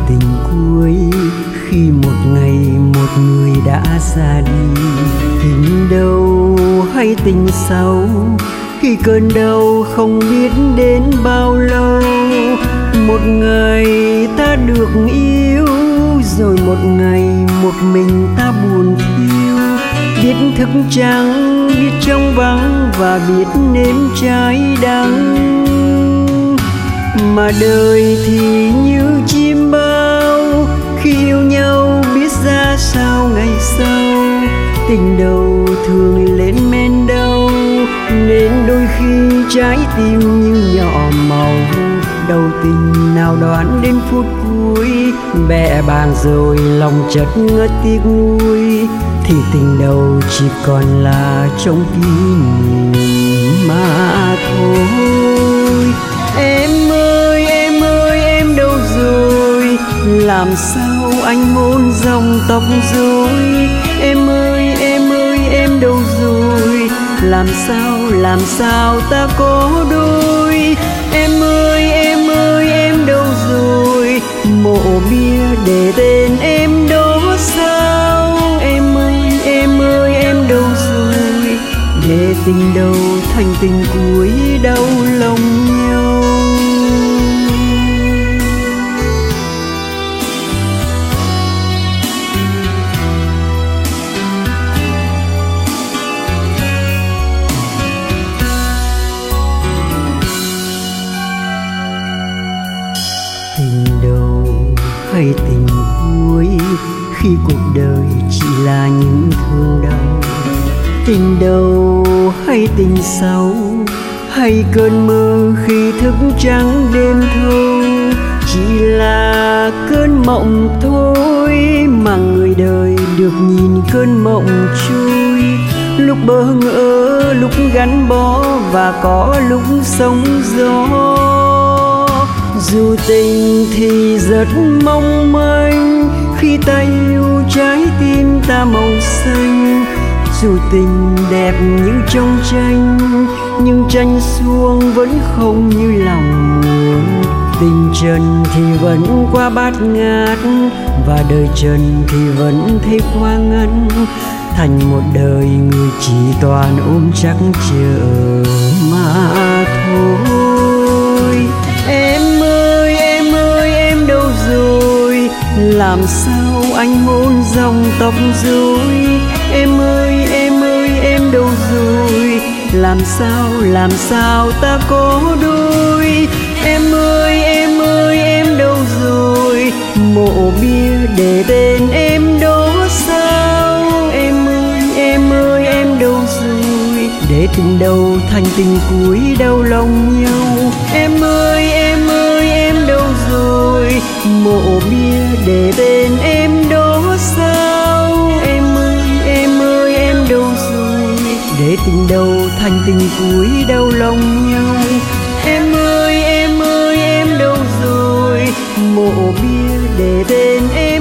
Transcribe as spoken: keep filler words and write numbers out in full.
tình cuối khi một ngày một người đã ra đi. Tình đầu hay tình sau khi cơn đau không biết đến bao lâu. Một ngày ta được yêu rồi một ngày một mình ta buồn thiêu. Biết thức trắng, biết trong vắng và biết nếm trái đắng. Mà đời thì như chim bao, khi yêu nhau biết ra sao ngày sau. Tình đầu thường lên men đau, nên đôi khi trái tim như nhỏ màu. Đầu tình nào đoán đến phút cuối, bẽ bàng rồi lòng chợt ngất tiếc nuối. Thì tình đầu chỉ còn là trong kỷ niệm mà thôi. Em ơi em ơi em đâu rồi, làm sao anh muốn dòng tóc rối. Em ơi em ơi em đâu rồi, làm sao làm sao ta có đôi. Em ơi em ơi em đâu rồi, mộ bia để tên em đó sao. Em ơi em ơi em đâu rồi, để tình đầu thành tình cuối đau lòng nhau. Tình đầu hay tình cuối khi cuộc đời chỉ là những thương đau. Tình đầu hay tình sau hay cơn mơ khi thức trắng đêm thâu. Chỉ là cơn mộng thôi mà người đời được nhìn cơn mộng trôi. Lúc bỡ ngỡ, lúc gắn bó và có lúc sóng gió. Dù tình thì rất mong manh, khi ta yêu trái tim ta màu xanh. Dù tình đẹp như trong tranh, nhưng tranh xuông vẫn không như lòng muốn. Tình trần thì vẫn qua bát ngát, và đời trần thì vẫn thấy qua ngăn. Thành một đời người chỉ toàn ôm chắc chờ mà thôi. Em ơi em ơi em đâu rồi, làm sao anh hôn dòng tóc rối. Em ơi em ơi em đâu rồi, làm sao làm sao ta có đôi. Em ơi em ơi em đâu rồi, mộ bia để tên em đó sao. Em ơi em ơi em đâu rồi, để tình đầu thành tình cuối đau lòng nhau. Em ơi em ơi em đâu rồi, mộ bia để tên em đó sao. Em ơi em ơi em đâu rồi, để tình đầu thành tình cuối đau lòng nhau. Em ơi em ơi em đâu rồi, mộ bia để tên em